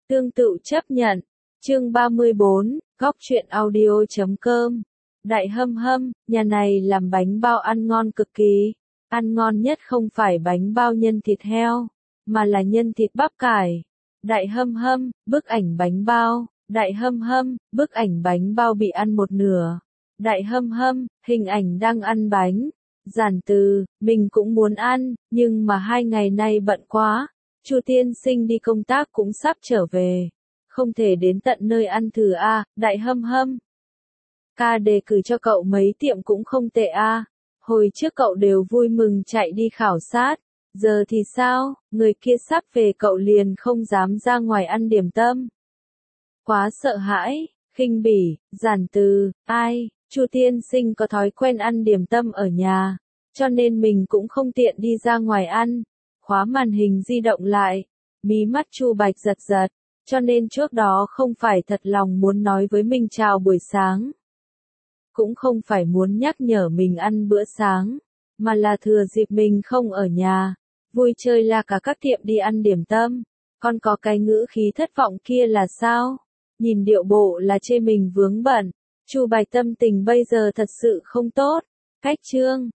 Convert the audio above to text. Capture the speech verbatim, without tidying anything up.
Tương tự chấp nhận. Chương ba mươi bốn, góc truyện audio chấm com. Đại Hâm Hâm, nhà này làm bánh bao ăn ngon cực kỳ. Ăn ngon nhất không phải bánh bao nhân thịt heo, mà là nhân thịt bắp cải. Đại Hâm Hâm, bức ảnh bánh bao. Đại Hâm Hâm, bức ảnh bánh bao bị ăn một nửa. Đại Hâm Hâm, hình ảnh đang ăn bánh. Giản Từ, mình cũng muốn ăn, nhưng mà hai ngày nay bận quá. Chu tiên sinh đi công tác cũng sắp trở về. Không thể đến tận nơi ăn thử a. À, Đại Hâm Hâm. Ca đề cử cho cậu mấy tiệm cũng không tệ a. À. Hồi trước cậu đều vui mừng chạy đi khảo sát. Giờ thì sao, người kia sắp về cậu liền không dám ra ngoài ăn điểm tâm. Quá sợ hãi, khinh bỉ, Giản Từ, ai, Chu tiên sinh có thói quen ăn điểm tâm ở nhà, cho nên mình cũng không tiện đi ra ngoài ăn. Khóa màn hình di động lại, mí mắt Chu Bạch giật giật, cho nên trước đó không phải thật lòng muốn nói với mình chào buổi sáng. Cũng không phải muốn nhắc nhở mình ăn bữa sáng, mà là thừa dịp mình không ở nhà, vui chơi la cả các tiệm đi ăn điểm tâm. Còn có cái ngữ khí thất vọng kia là sao? Nhìn điệu bộ là chê mình vướng bận. Chu Bạch tâm tình bây giờ thật sự không tốt. Cách chương